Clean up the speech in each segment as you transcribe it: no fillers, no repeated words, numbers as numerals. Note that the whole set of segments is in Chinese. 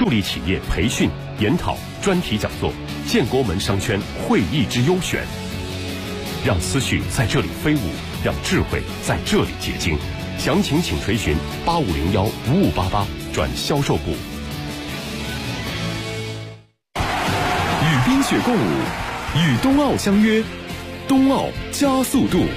助力企业培训、研讨、专题讲座，建国门商圈会议之优选。让思绪在这里飞舞，让智慧在这里结晶。详情请垂询8501-5588转销售部。 与冰雪共舞，与冬奥相约，冬奥加速度。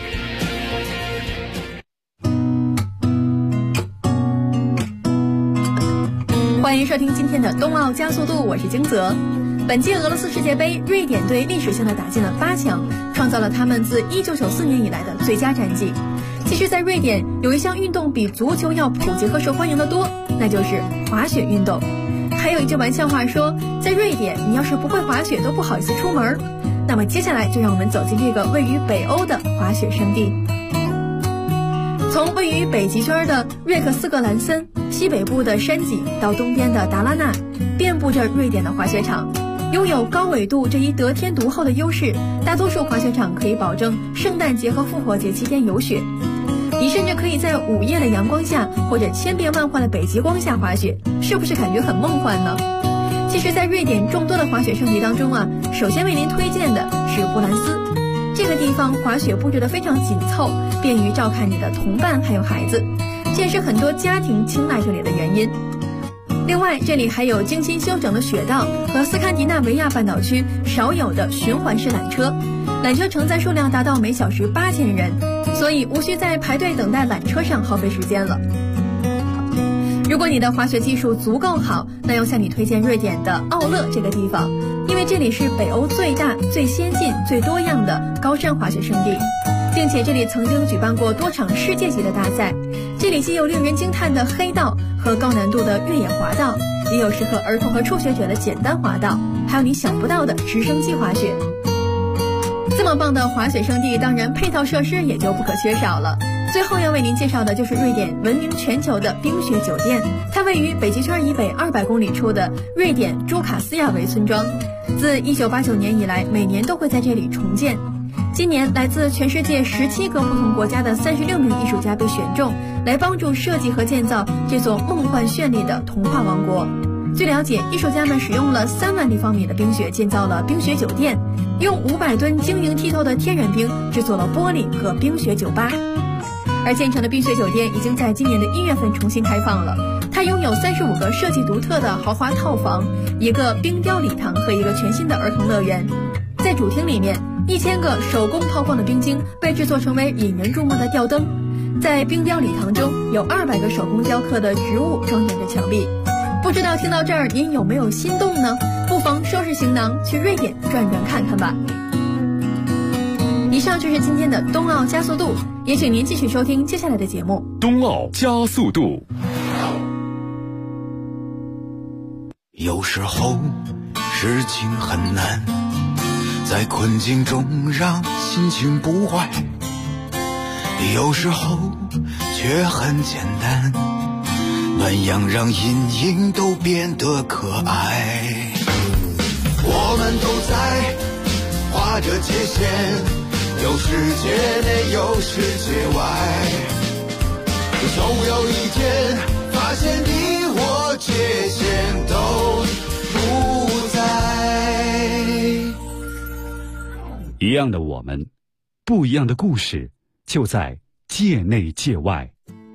欢迎收听今天的冬奥加速度，我是金泽。本届俄罗斯世界杯，瑞典队历史性的打进了8强，创造了他们自1994年以来的最佳战绩。其实，在瑞典有一项运动比足球要普及和受欢迎的多，那就是滑雪运动。还有一句玩笑话说，在瑞典，你要是不会滑雪都不好意思出门。那么接下来就让我们走进这个位于北欧的滑雪胜地。从位于北极圈的瑞克斯格兰森，西北部的山脊到东边的达拉纳，遍布着瑞典的滑雪场。拥有高纬度这一得天独厚的优势，大多数滑雪场可以保证圣诞节和复活节期间有雪。你甚至可以在午夜的阳光下，或者千变万化的北极光下滑雪，是不是感觉很梦幻呢？其实，在瑞典众多的滑雪胜地当中啊，首先为您推荐的是布兰斯。这个地方滑雪布置得非常紧凑，便于照看你的同伴还有孩子，这也是很多家庭青睐这里的原因。另外，这里还有精心修整的雪道和斯堪的纳维亚半岛区少有的循环式缆车，缆车承载数量达到每小时8000人，所以无需在排队等待缆车上耗费时间了。如果你的滑雪技术足够好，那要向你推荐瑞典的奥勒这个地方，因为这里是北欧最大、最先进、最多样的高山滑雪胜地，并且这里曾经举办过多场世界级的大赛。这里既有令人惊叹的黑道和高难度的越野滑道，也有适合儿童和初学者的简单滑道，还有你想不到的直升机滑雪。这么棒的滑雪胜地，当然配套设施也就不可缺少了。最后要为您介绍的就是瑞典闻名全球的冰雪酒店，它位于北极圈以北200公里处的瑞典朱卡斯亚维村庄，自1989年以来，每年都会在这里重建。今年来自全世界17个不同国家的36名艺术家被选中，来帮助设计和建造这座梦幻绚丽的童话王国。据了解，艺术家们使用了3万立方米的冰雪建造了冰雪酒店，用500吨晶莹剔透的天然冰制作了玻璃和冰雪酒吧。而建成的冰雪酒店已经在今年的1月份重新开放了，它拥有35个设计独特的豪华套房，一个冰雕礼堂和一个全新的儿童乐园。在主厅里面，1000个手工抛光的冰晶被制作成为引人注目的吊灯。在冰雕礼堂中，有200个手工雕刻的植物装点着墙壁。不知道听到这儿您有没有心动呢？不妨收拾行囊去瑞典转转看看吧。以上就是今天的冬奥加速度，也请您继续收听接下来的节目。 冬奥加速度。 有时候事情很难，在困境中让心情不坏，有时候却很简单，暖阳让阴影都变得可爱。我们都在划着界限，有世界内有世界外，总有一天发现你我界限都不在。 一样的我们，不一样的故事，就在界内界外。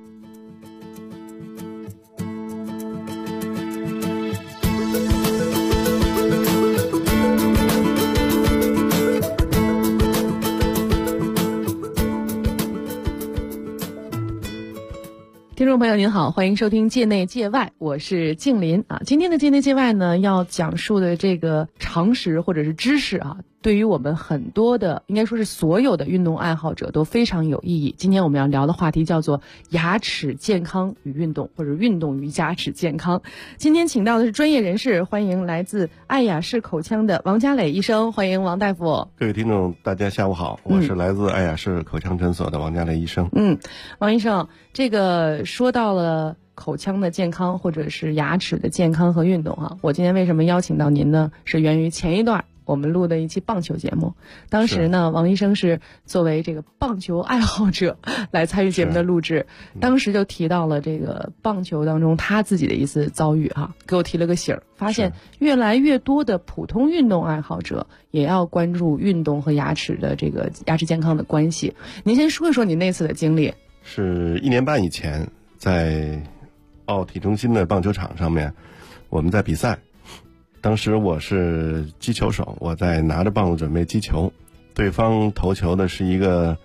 听众朋友您好，欢迎收听界内界外，我是静林啊。今天的界内界外呢，要讲述的这个常识或者是知识啊，对于我们很多的，应该说是所有的运动爱好者都非常有意义。今天我们要聊的话题叫做牙齿健康与运动，或者运动与牙齿健康。今天请到的是专业人士，欢迎来自爱雅士口腔的王家磊医生，欢迎王大夫。 各位听众大家下午好，我是来自爱雅士口腔诊所的王家磊医生。 王医生，这个说到了口腔的健康或者是牙齿的健康和运动啊，我今天为什么邀请到您呢？是源于前一段我们录的一期棒球节目。当时呢，王医生是作为这个棒球爱好者来参与节目的录制，当时就提到了这个棒球当中他自己的一次遭遇给我提了个醒儿，发现越来越多的普通运动爱好者也要关注运动和牙齿的这个牙齿健康的关系。您先说一说你那次的经历。 是1年半以前，在奥体中心的棒球场上面，我们在比赛。当时我是击球手，我在拿着棒子准备击球，对方投球的是一个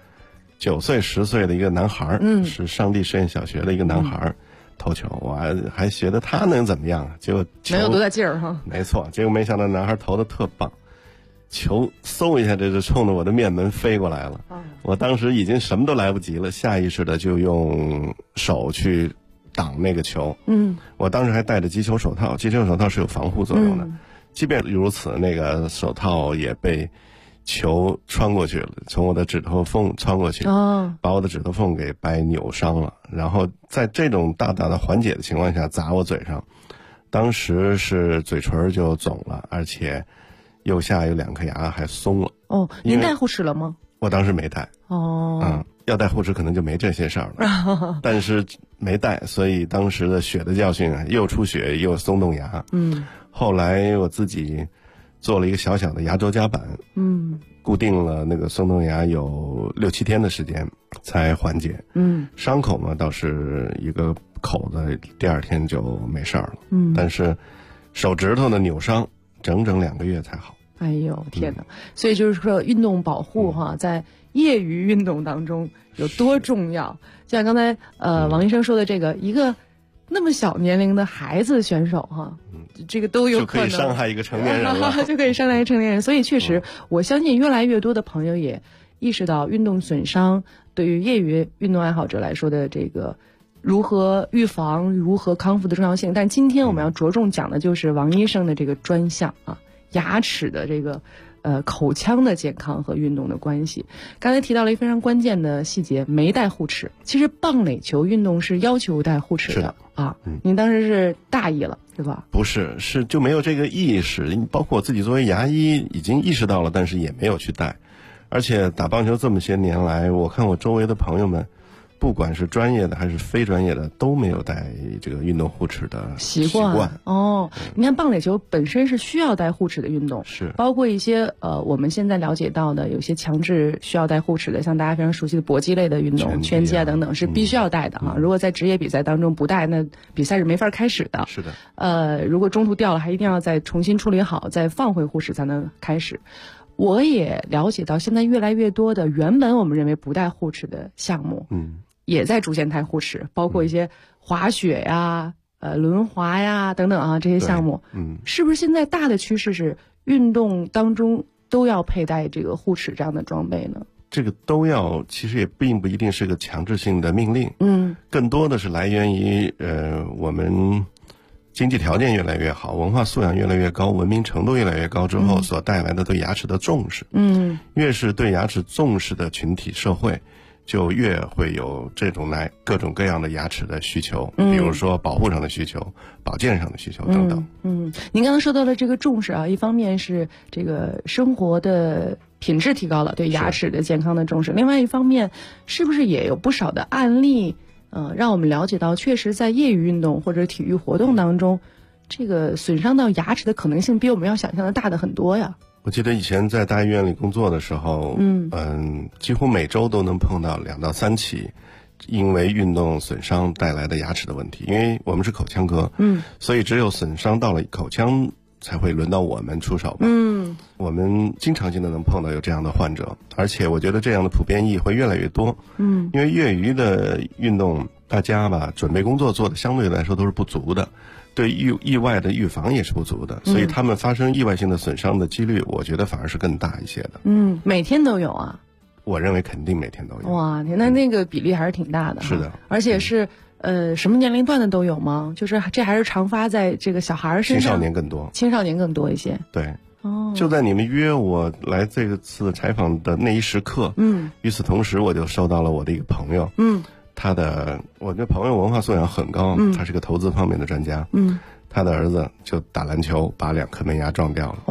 9岁10岁的一个男孩，是上帝实验小学的一个男孩，投球，我还觉得他能怎么样，结果球能有多大劲儿哈？ 没错，结果没想到男孩投的特棒，球嗖一下这就冲着我的面门飞过来了。我当时已经什么都来不及了，下意识的就用手去挡那个球。我当时还戴着击球手套，击球手套是有防护作用的，即便如此，那个手套也被球穿过去了，从我的指头缝穿过去，把我的指头缝给掰扭伤了。然后在这种大大的缓解的情况下砸我嘴上，当时是嘴唇就肿了，而且右下有2颗牙还松了。 您戴护齿了吗？ 我当时没戴。要戴护齿可能就没这些事儿了，但是没戴，所以当时的血的教训又出血又松动牙。后来我自己做了一个小小的牙周夹板，固定了那个松动牙有6-7天的时间才缓解。伤口嘛倒是一个口子，第2天就没事儿了。但是手指头的扭伤整整2个月才好。 哎呦天哪！所以就是说运动保护在业余运动当中有多重要。就像刚才王医生说的，这个一个那么小年龄的孩子选手这个都有可能就可以伤害一个成年人了就可以伤害一个成年人。所以确实我相信越来越多的朋友也意识到运动损伤对于业余运动爱好者来说的这个如何预防如何康复的重要性。但今天我们要着重讲的就是王医生的这个专项牙齿的这个口腔的健康和运动的关系。刚才提到了一个非常关键的细节，没戴护齿。其实棒垒球运动是要求戴护齿的您当时是大意了是吧？ 不是，是就没有这个意识，包括我自己作为牙医已经意识到了，但是也没有去戴。而且打棒球这么些年来，我看我周围的朋友们不管是专业的还是非专业的都没有戴这个运动护齿的习惯。 你看棒垒球本身是需要戴护齿的运动， 是包括一些我们现在了解到的有些强制需要戴护齿的，像大家非常熟悉的搏击类的运动，拳击等等是必须要戴的如果在职业比赛当中不戴，那比赛是没法开始的。 是的。 如果中途掉了，还一定要再重新处理好，再放回护齿才能开始。我也了解到现在越来越多的原本我们认为不戴护齿的项目也在逐渐戴护齿，包括一些滑雪呀、轮滑呀等等这些项目。是不是现在大的趋势是运动当中都要佩戴这个护齿这样的装备呢？ 这个都要，其实也并不一定是个强制性的命令。更多的是来源于我们经济条件越来越好，文化素养越来越高，文明程度越来越高之后所带来的对牙齿的重视。越是对牙齿重视的群体社会，就越会有这种各种各样的牙齿的需求，比如说保护上的需求、保健上的需求等等。 您刚刚说到了这个重视一方面是这个生活的品质提高了，对牙齿的健康的重视；另外一方面，是不是也有不少的案例，让我们了解到，确实在业余运动或者体育活动当中，这个损伤到牙齿的可能性比我们要想象的大的很多呀。 我记得以前在大医院里工作的时候，几乎每周都能碰到2到3起因为运动损伤带来的牙齿的问题。因为我们是口腔科，所以只有损伤到了口腔才会轮到我们出手吧。我们经常性的能碰到有这样的患者，而且我觉得这样的普遍意会越来越多。因为业余的运动，大家准备工作做的相对来说都是不足的，对意外的预防也是不足的，所以他们发生意外性的损伤的几率，我觉得反而是更大一些的。 每天都有啊？ 我认为肯定每天都有。 哇，那个比例还是挺大的。 是的， 而且是什么年龄段的都有吗？就是这还是常发在这个小孩身上？ 青少年更多。青少年更多一些。 对。就在你们约我来这次采访的那一时刻，与此同时我就收到了我的一个朋友，我这朋友文化素养很高，他是个投资方面的专家，他的儿子就打篮球把2颗门牙撞掉了。 哇！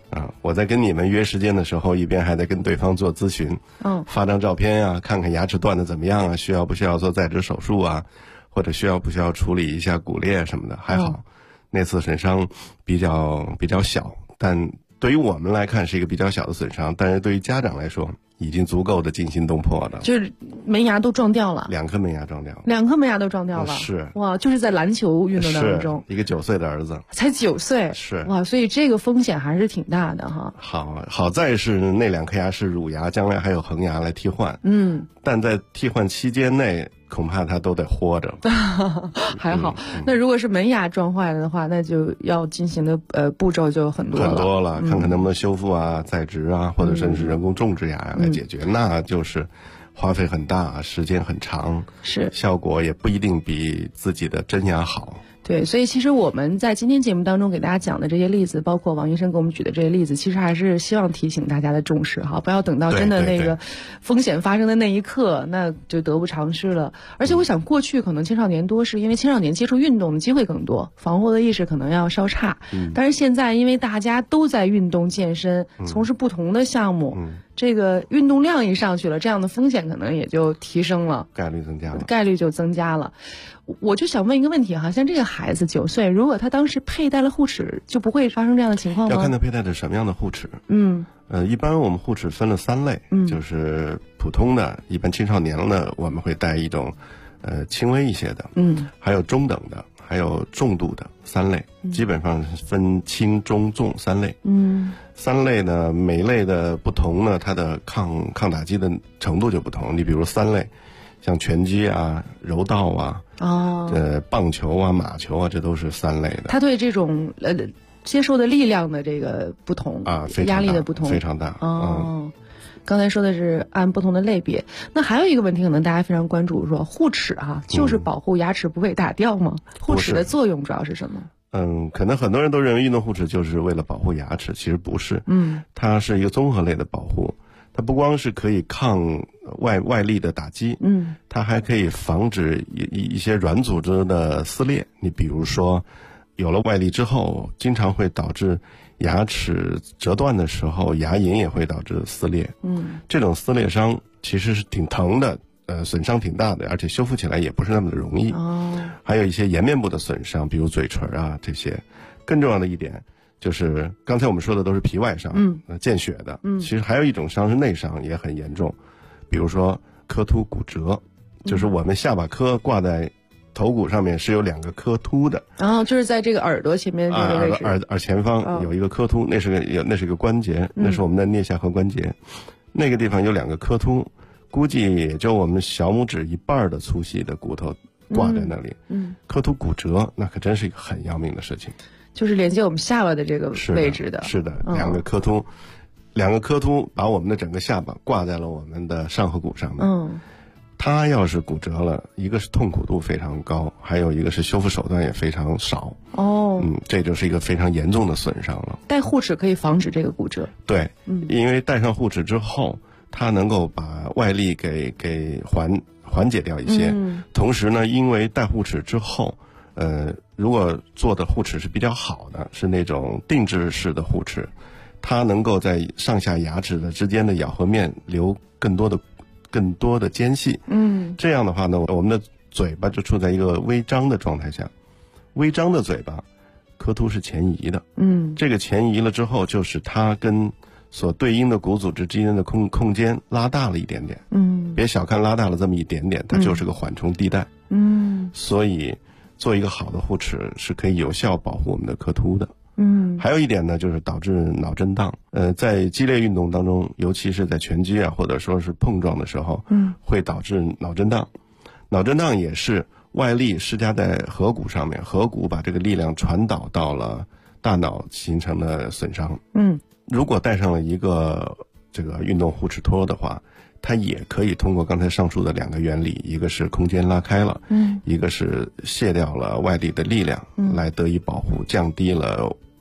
我在跟你们约时间的时候，一边还在跟对方做咨询，发张照片啊，看看牙齿断的怎么样啊，需要不需要做再植手术啊，或者需要不需要处理一下骨裂什么的。还好，那次损伤比较小，但对于我们来看是一个比较小的损伤，但是对于家长来说已经足够的惊心动魄了。 就是门牙都撞掉了 ，2颗门牙撞掉了 ，2颗门牙都撞掉了， 是哇，就是在篮球运动当中， 一个9岁的儿子， 才9岁， 是哇，所以这个风险还是挺大的哈。 好在是那2颗牙是乳牙，将来还有恒牙来替换，但在替换期间内，恐怕他都得活着。 还好，那如果是门牙撞坏了的话，那就要进行的步骤就很多了， 看看能不能修复啊、再植啊，或者甚至人工种植牙来解决，那就是花费很大，时间很长， 是效果也不一定比自己的真牙好。 对，所以其实我们在今天节目当中给大家讲的这些例子，包括王医生给我们举的这些例子，其实还是希望提醒大家的重视哈，不要等到真的那个风险发生的那一刻，那就得不偿失了。而且我想过去可能青少年多是因为青少年接触运动的机会更多，防护的意识可能要稍差，但是现在因为大家都在运动健身，从事不同的项目，这个运动量一上去了，这样的风险可能也就提升了，概率就增加了。我就想问一个问题哈，像这个孩子9岁，如果他当时佩戴了护齿，就不会发生这样的情况吗？ 要看他佩戴的什么样的护齿。一般我们护齿分了3类，就是普通的，一般青少年呢我们会戴一种轻微一些的，还有中等的，还有重度的3类，基本上分轻中重3类。3类呢，每类的不同呢，它的抗打击的程度就不同。你比如3类，像拳击啊、柔道啊、棒球啊、马球啊，这都是3类的。 它对这种接受的力量的这个不同啊，压力的不同非常大。 刚才说的是按不同的类别。那还有一个问题，可能大家非常关注，说护齿就是保护牙齿不会打掉吗？护齿的作用主要是什么？ 可能很多人都认为运动护齿就是为了保护牙齿，其实不是。它是一个综合类的保护，它不光是可以抗外力的打击，它还可以防止一些软组织的撕裂。你比如说，有了外力之后，经常会导致牙齿折断的时候，牙龈也会导致撕裂。这种撕裂伤其实是挺疼的。损伤挺大的，而且修复起来也不是那么的容易。还有一些颜面部的损伤，比如嘴唇啊这些。更重要的一点就是，刚才我们说的都是皮外伤，见血的。其实还有一种伤是内伤，也很严重，比如说髁突骨折，就是我们下巴颏挂在头骨上面是有2个髁突的。 就是在这个耳朵前面这个位置， 耳前方有一个髁突，那是个关节，那是我们的颞下颌关节，那个地方有2个髁突。估计也就我们小拇指1半的粗细的骨头挂在那里，髁突骨折那可真是一个很要命的事情， 就是连接我们下巴的这个位置的。 是的，2个髁突把我们的整个下巴挂在了我们的上颌骨上面。它要是骨折了，一个是痛苦度非常高，还有一个是修复手段也非常少。这就是一个非常严重的损伤了。 戴护齿可以防止这个骨折。 对，因为戴上护齿之后，它能够把外力给缓解掉一些，同时呢，因为戴护齿之后，如果做的护齿是比较好的，是那种定制式的护齿，它能够在上下牙齿的之间的咬合面留更多的间隙。这样的话呢，我们的嘴巴就处在一个微张的状态下，微张的嘴巴，髁突是前移的。这个前移了之后，就是它跟所对应的骨组织之间的空间拉大了一点点。别小看拉大了这么一点点，它就是个缓冲地带。所以做一个好的护齿是可以有效保护我们的髁突的。还有一点呢，就是导致脑震荡。在激烈运动当中，尤其是在拳击啊，或者说是碰撞的时候，会导致脑震荡。脑震荡也是外力施加在颌骨上面，颌骨把这个力量传导到了大脑，形成的损伤。如果戴上了一个这个运动护齿托的话，它也可以通过刚才上述的2个原理，一个是空间拉开了，一个是卸掉了外力的力量，来得以保护，降低了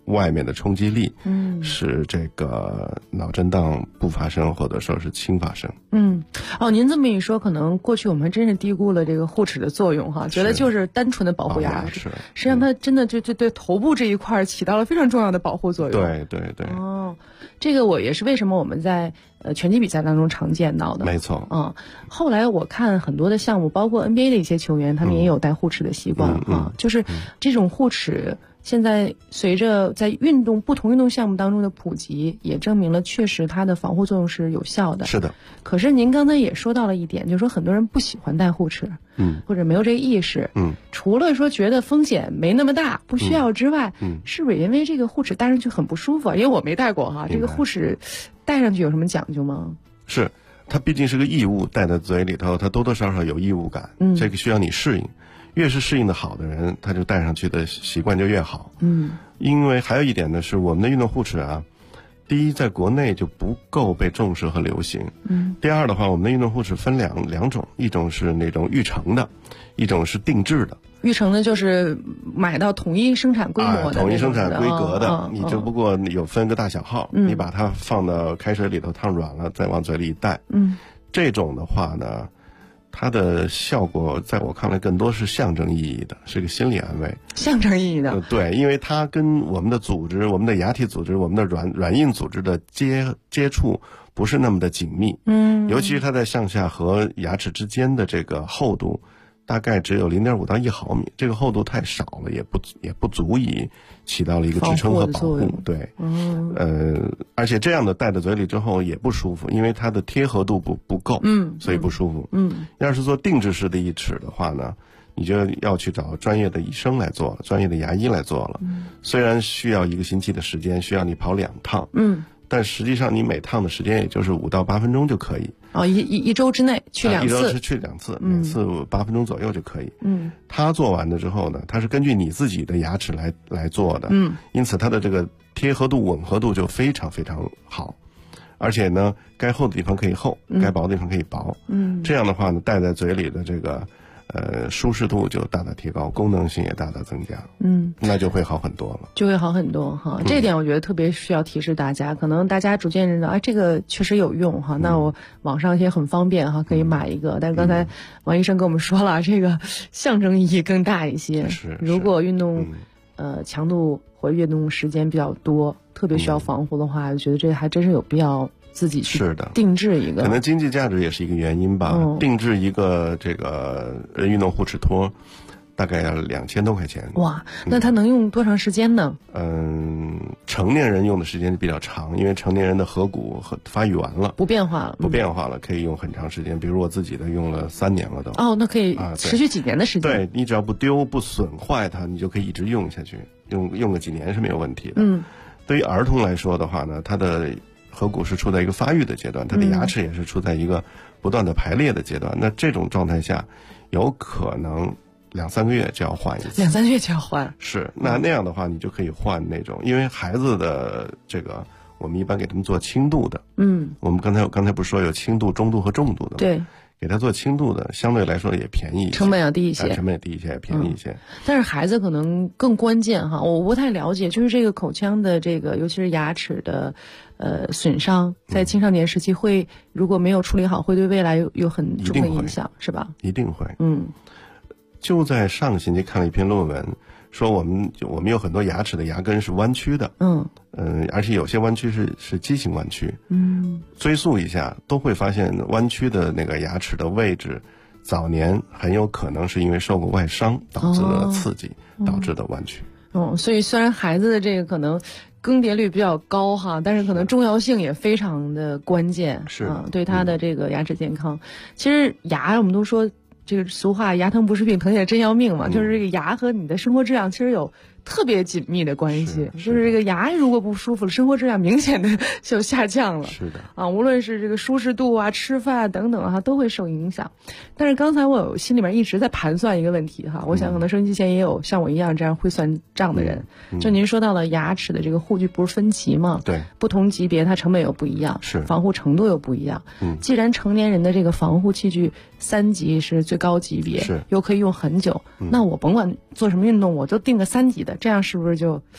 外面的冲击力，使这个脑震荡不发生，或者说是轻发生。 您这么一说，可能过去我们还真是低估了这个护齿的作用哈，觉得就是单纯的保护牙齿，实际上它真的就对头部这一块起到了非常重要的保护作用。 对。 这个我也是为什么我们在拳击比赛当中常见到的。 没错。 后来我看很多的项目，包括 NBA 的一些球员，他们也有戴护齿的习惯就是这种护齿。现在随着在不同运动项目当中的普及，也证明了确实它的防护作用是有效的。 是的。 可是您刚才也说到了一点，就是说很多人不喜欢戴护齿，或者没有这个意识，除了说觉得风险没那么大，不需要之外，是不是因为这个护齿戴上去很不舒服？因为我没戴过哈，这个护齿戴上去有什么讲究吗？ 是，它毕竟是个异物，戴在嘴里头，它多多少少有异物感，这个需要你适应。越是适应的好的人，他就戴上去的习惯就越好。因为还有一点呢，是我们的运动护齿啊，第一，在国内就不够被重视和流行。第二的话，我们的运动护齿分两种，一种是那种预成的，一种是定制的。 预成的就是买到统一生产规模的， 统一生产规格的，你只不过有分个大小号，你把它放到开水里头烫软了，再往嘴里一戴。这种的话呢，它的效果在我看来更多是象征意义的，是个心理安慰。象征意义的。对，因为它跟我们的组织、我们的牙体组织、我们的软硬组织的接触不是那么的紧密。尤其是它在上下和牙齿之间的这个厚度，大概只有0.5到1毫米，这个厚度太少了，也不足以起到了一个支撑和保护。对。而且这样的戴在嘴里之后也不舒服，因为它的贴合度不够，所以不舒服。要是做定制式的义齿的话呢，你就要去找专业的医生来做了，专业的牙医来做了。虽然需要1个星期的时间，需要你跑2趟，但实际上你每趟的时间也就是5到8分钟就可以。一周之内去2次，一周是去2次，每次8分钟左右就可以。他做完了之后呢，他是根据你自己的牙齿来做的，因此它的这个贴合度、吻合度就非常非常好。而且呢，该厚的地方可以厚，该薄的地方可以薄。这样的话呢，戴在嘴里的这个舒适度就大大提高，功能性也大大增加。那就会好很多了。就会好很多哈，这点我觉得特别需要提示大家，可能大家逐渐认到，这个确实有用哈。那我网上也很方便哈，可以买一个。但是刚才王医生跟我们说了，这个象征意义更大一些。如果运动强度或运动时间比较多，特别需要防护的话，我觉得这还真是有必要自己去定制一个。可能经济价值也是一个原因吧。定制一个这个运动护齿托，大概要2000多块钱。哇，那它能用多长时间呢？成年人用的时间比较长，因为成年人的颌骨发育完了，不变化了，可以用很长时间。比如我自己的用了3年了都。那可以持续几年的时间。对，你只要不丢不损坏它，你就可以一直用下去，用个几年是没有问题的。对于儿童来说的话呢，他的颌骨是处在一个发育的阶段，他的牙齿也是处在一个不断的排列的阶段。那这种状态下，有可能2-3个月就要换一次。2-3个月就要换。是，那样的话，你就可以换那种，因为孩子的这个，我们一般给他们做轻度的。我们刚才不是说有轻度、中度和重度的吗？对。给他做轻度的，相对来说也便宜一些，成本要低一些，也便宜一些。但是孩子可能更关键哈，我不太了解，就是这个口腔的这个，尤其是牙齿的损伤，在青少年时期如果没有处理好，会对未来有很重的影响，是吧？一定会。就在上个星期看了一篇论文，说我们有很多牙齿的牙根是弯曲的。而且有些弯曲是畸形弯曲。追溯一下，都会发现弯曲的那个牙齿的位置，早年很有可能是因为受过外伤导致的刺激，导致的弯曲。所以虽然孩子的这个可能更迭率比较高哈，但是可能重要性也非常的关键。是对他的这个牙齿健康。其实牙我们都说这个俗话，牙疼不是病，疼也真要命嘛。就是这个牙和你的生活质量其实有特别紧密的关系，就是这个牙如果不舒服了，生活质量明显的就下降了。是的无论是这个舒适度啊、吃饭等等都会受影响。但是刚才我心里面一直在盘算一个问题哈，我想可能收音机前也有像我一样这样会算账的人。就您说到了牙齿的这个护具不是分级吗？对，不同级别它成本又不一样，是防护程度又不一样。既然成年人的这个防护器具3级是最高级别，是又可以用很久，那我甭管做什么运动，我就定个3级的，这样是不是就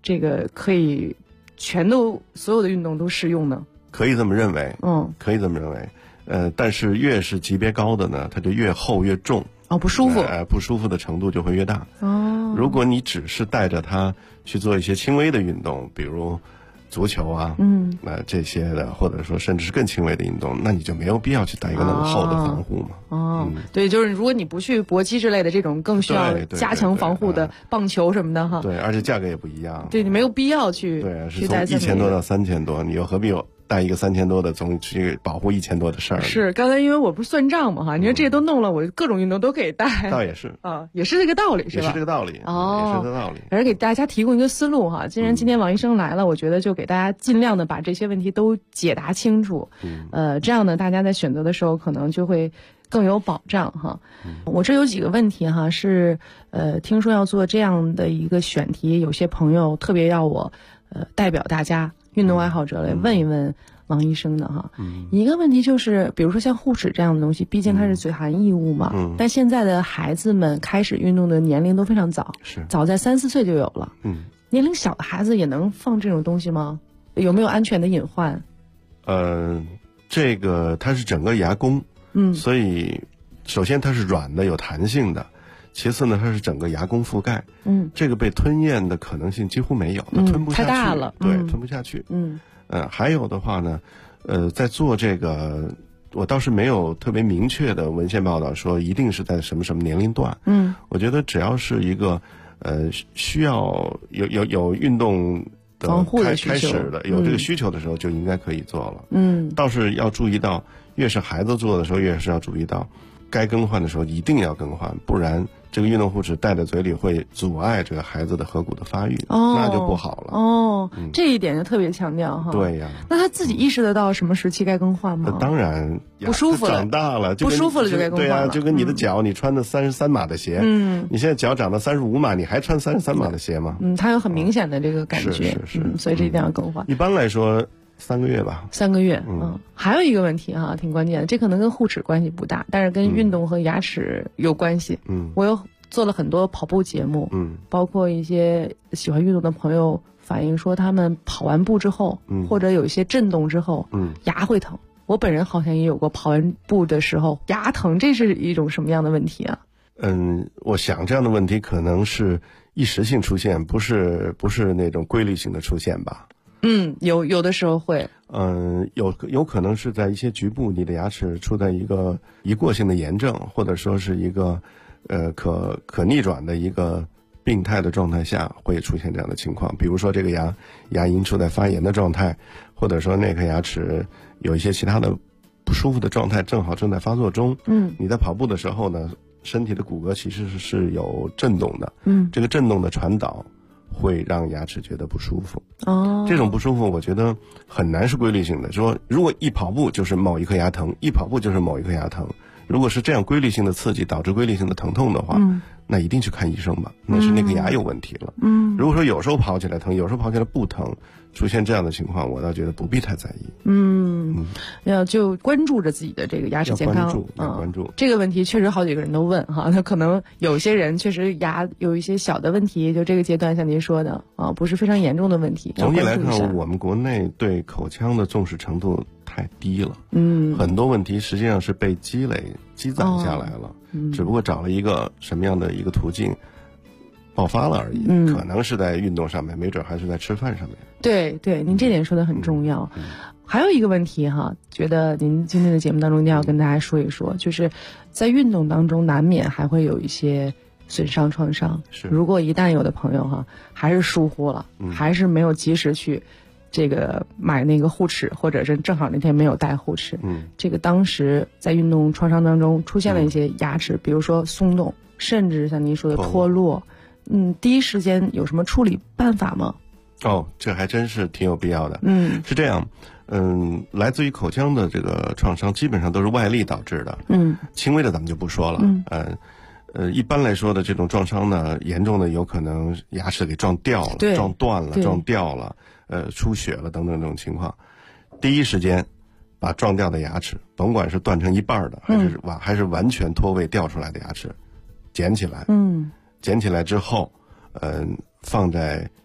这个可以所有的运动都适用呢？ 可以这么认为，可以这么认为。但是越是级别高的呢，它就越厚越重。 不舒服。 不舒服的程度就会越大。如果你只是带着它去做一些轻微的运动，比如足球啊，这些的，或者说甚至是更轻微的运动，那你就没有必要去带一个那么厚的防护嘛。 对，就是如果你不去搏击之类的这种更需要加强防护的棒球什么的哈。 对，而且价格也不一样。 对，你没有必要去。 对，是从1000多到3000多，你又何必有带一个3000多的总去保护1000多的事儿？ 是，刚才因为我不是算账嘛哈，你说这些都弄了，我各种运动都可以带。 倒也是也是这个道理，是吧？ 也是这个道理。也是这个道理。 而给大家提供一个思路哈。既然今天王医生来了，我觉得就给大家尽量的把这些问题都解答清楚。这样呢，大家在选择的时候可能就会更有保障哈。我这有几个问题哈，是听说要做这样的一个选题，有些朋友特别要我代表大家运动爱好者来问一问王医生的哈。一个问题就是，比如说像护齿这样的东西，毕竟它是嘴含异物嘛。但现在的孩子们开始运动的年龄都非常早，早在3、4岁就有了。年龄小的孩子也能放这种东西吗？有没有安全的隐患？ 这个它是整个牙弓，所以首先它是软的有弹性的，其次呢它是整个牙弓覆盖，这个被吞咽的可能性几乎没有，它吞不下去， 太大了， 对，吞不下去。还有的话呢，在做这个，我倒是没有特别明确的文献报道说一定是在什么什么年龄段。我觉得只要是一个需要有运动防护的开始的有这个需求的时候，就应该可以做了。倒是要注意到，越是孩子做的时候，越是要注意到，该更换的时候一定要更换，不然这个运动护齿戴在嘴里会阻碍这个孩子的颌骨的发育，那就不好了。 这一点就特别强调哈。 对呀。 那他自己意识得到什么时期该更换吗？ 当然， 不舒服了， 长大了， 不舒服了就该更换了。 对呀，就跟你的脚，你穿的33码的鞋，你现在脚长到35码，你还穿33码的鞋吗？ 它有很明显的这个感觉，所以这一定要更换。 一般来说3个月吧。 3个月。还有一个问题哈，挺关键的，这可能跟护齿关系不大，但是跟运动和牙齿有关系。我有做了很多跑步节目，包括一些喜欢运动的朋友反映说，他们跑完步之后，或者有一些震动之后，牙会疼。我本人好像也有过跑完步的时候牙疼，这是一种什么样的问题啊？ 我想这样的问题可能是一时性出现，不是那种规律性的出现吧。 有的时候会。 有可能是在一些局部，你的牙齿处在一个一过性的炎症，或者说是一个可逆转的一个病态的状态下，会出现这样的情况。比如说这个牙龈处在发炎的状态，或者说那颗牙齿有一些其他的不舒服的状态，正好正在发作中。你在跑步的时候呢，身体的骨骼其实是有震动的。这个震动的传导会让牙齿觉得不舒服。这种不舒服我觉得很难是规律性的，说如果一跑步就是某一颗牙疼，一跑步就是某一颗牙疼，如果是这样规律性的刺激导致规律性的疼痛的话，那一定去看医生吧，那是那个牙有问题了。如果说有时候跑起来疼，有时候跑起来不疼，出现这样的情况，我倒觉得不必太在意。 要就关注着自己的这个牙齿健康， 要关注。 这个问题确实好几个人都问哈，那可能有些人确实牙有一些小的问题，就这个阶段像您说的不是非常严重的问题。 总体来看，我们国内对口腔的重视程度太低了。很多问题实际上是被积攒下来了，只不过找了一个什么样的一个途径爆发了而已。可能是在运动上面，没准还是在吃饭上面。 对，您这点说的很重要。还有一个问题哈，觉得您今天的节目当中一定要跟大家说一说，就是在运动当中难免还会有一些损伤创伤。如果一旦有的朋友哈还是疏忽了，还是没有及时去这个买那个护齿，或者是正好那天没有带护齿，这个当时在运动创伤当中出现了一些牙齿，比如说松动，甚至像您说的脱落，第一时间有什么处理办法吗？ 这还真是挺有必要的。是这样，来自于口腔的这个创伤基本上都是外力导致的，轻微的咱们就不说了。一般来说的这种撞伤呢，严重的有可能牙齿给撞掉了、撞断了、撞掉了，出血了等等这种情况。第一时间把撞掉的牙齿，甭管是断成一半的，还是完全脱位掉出来的牙齿，捡起来。捡起来之后，放在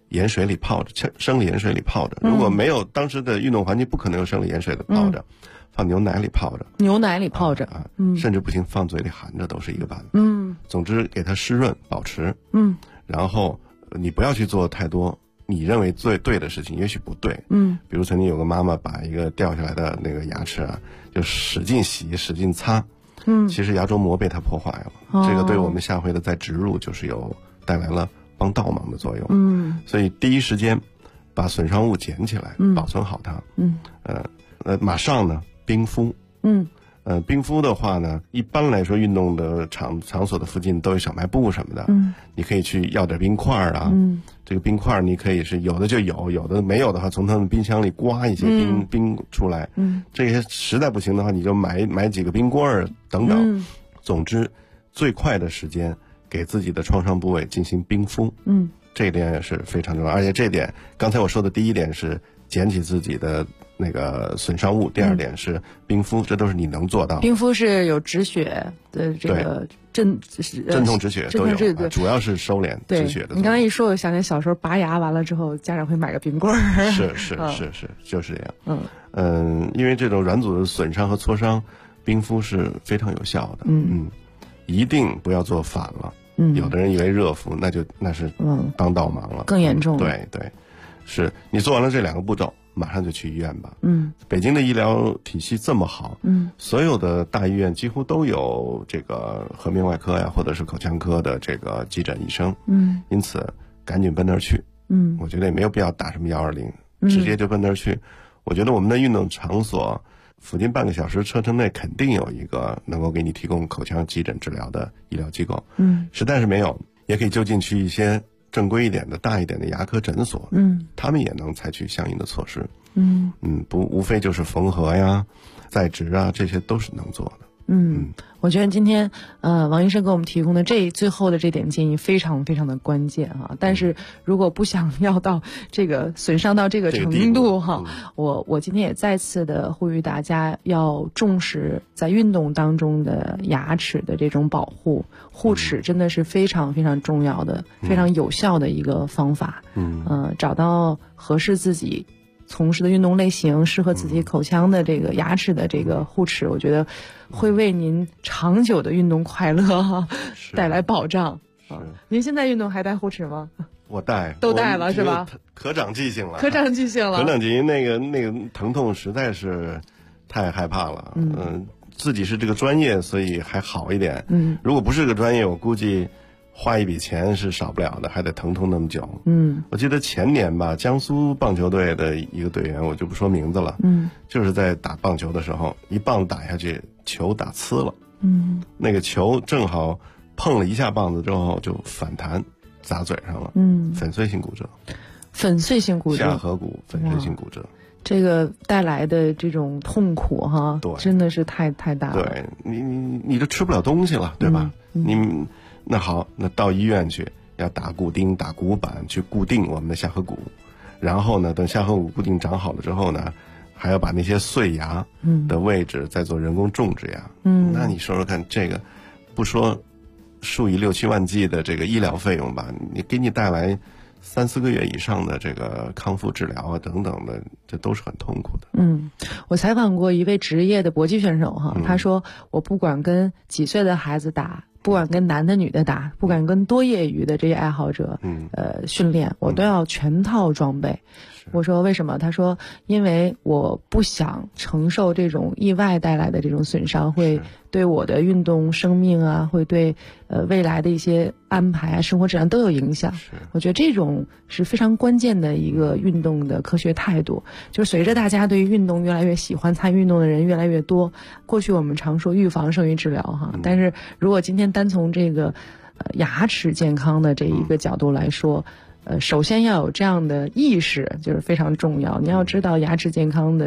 盐水里泡着，生理盐水里泡着。如果没有当时的运动环境，不可能有生理盐水的泡着，放牛奶里泡着。 牛奶里泡着甚至不行，放嘴里含着都是一个办法。总之给它湿润保持。然后你不要去做太多你认为最对的事情，也许不对。比如曾经有个妈妈把一个掉下来的那个牙齿啊，就使劲洗使劲擦。其实牙周膜被它破坏了。这个对我们下回的再植入就是有带来了帮倒忙的作用。所以第一时间把损伤物捡起来，保存好它。马上呢冰敷。冰敷的话呢，一般来说运动的场所的附近都有小卖部什么的。你可以去要点冰块啊。这个冰块你可以是有的就有，有的没有的话，从他们冰箱里刮一些冰出来。这些实在不行的话，你就买几个冰棍儿等等。总之，最快的时间给自己的创伤部位进行冰敷。这一点也是非常重要。而且这点，刚才我说的第一点是捡起自己的那个损伤物，第二点是冰敷，这都是你能做到。 冰敷是有止血的这个镇痛止血都有，主要是收敛止血的。 你刚才一说，我想起小时候拔牙完了之后，家长会买个冰棍儿。 是，就是这样。因为这种软组织损伤和挫伤，冰敷是非常有效的。一定不要做反了。有的人以为热敷那是帮倒忙了， 更严重。 对，是你做完了这2个步骤，马上就去医院吧。北京的医疗体系这么好，所有的大医院几乎都有这个颌面外科呀，或者是口腔科的这个急诊医生。因此赶紧奔那儿去。我觉得也没有必要打什么120，直接就奔那儿去。我觉得我们的运动场所附近半个小时车程内肯定有一个能够给你提供口腔急诊治疗的医疗机构。实在是没有，也可以就近去一些正规一点的大一点的牙科诊所。他们也能采取相应的措施。无非就是缝合呀、在植啊，这些都是能做的。 我觉得今天王医生给我们提供的最后的这点建议非常非常的关键哈。但是如果不想要到这个损伤到这个程度哈，我今天也再次的呼吁大家要重视在运动当中的牙齿的这种保护，护齿真的是非常非常重要的、非常有效的一个方法。找到合适自己从事的运动类型，适合自己口腔的这个牙齿的这个护齿，我觉得会为您长久的运动快乐带来保障。您现在运动还戴护齿吗？ 我戴， 都戴了是吧？ 可长记性了， 可长记性了。 可长记性，那个疼痛实在是太害怕了。自己是这个专业，所以还好一点。如果不是个专业，我估计花一笔钱是少不了的，还得疼痛那么久。我记得前年吧，江苏棒球队的一个队员，我就不说名字了。就是在打棒球的时候，一棒打下去，球打呲了。那个球正好碰了一下棒子之后就反弹，砸嘴上了。粉碎性骨折。粉碎性骨折，下颌骨粉碎性骨折。 这个带来的这种痛苦哈， 对， 真的是太大了。 对，你就吃不了东西了，对吧？那好，那到医院去，要打骨钉、打骨板去固定我们的下颌骨，然后呢，等下颌骨固定长好了之后呢，还要把那些碎牙的位置再做人工种植牙。那你说说看，这个不说数以6、7万计的这个医疗费用吧，你给你带来3、4个月以上的这个康复治疗啊等等的，这都是很痛苦的。 我采访过一位职业的搏击选手哈，他说我不管跟几岁的孩子打，不管跟男的女的打，不管跟多业余的这些爱好者训练，我都要全套装备。我说为什么？他说因为我不想承受这种意外带来的这种损伤，会对我的运动生命啊，会对未来的一些安排啊、生活质量都有影响。我觉得这种是非常关键的一个运动的科学态度。就是随着大家对于运动越来越喜欢，参与运动的人越来越多，过去我们常说预防胜于治疗哈，但是如果今天单从这个牙齿健康的这一个角度来说，首先要有这样的意识，就是非常重要。你要知道牙齿健康的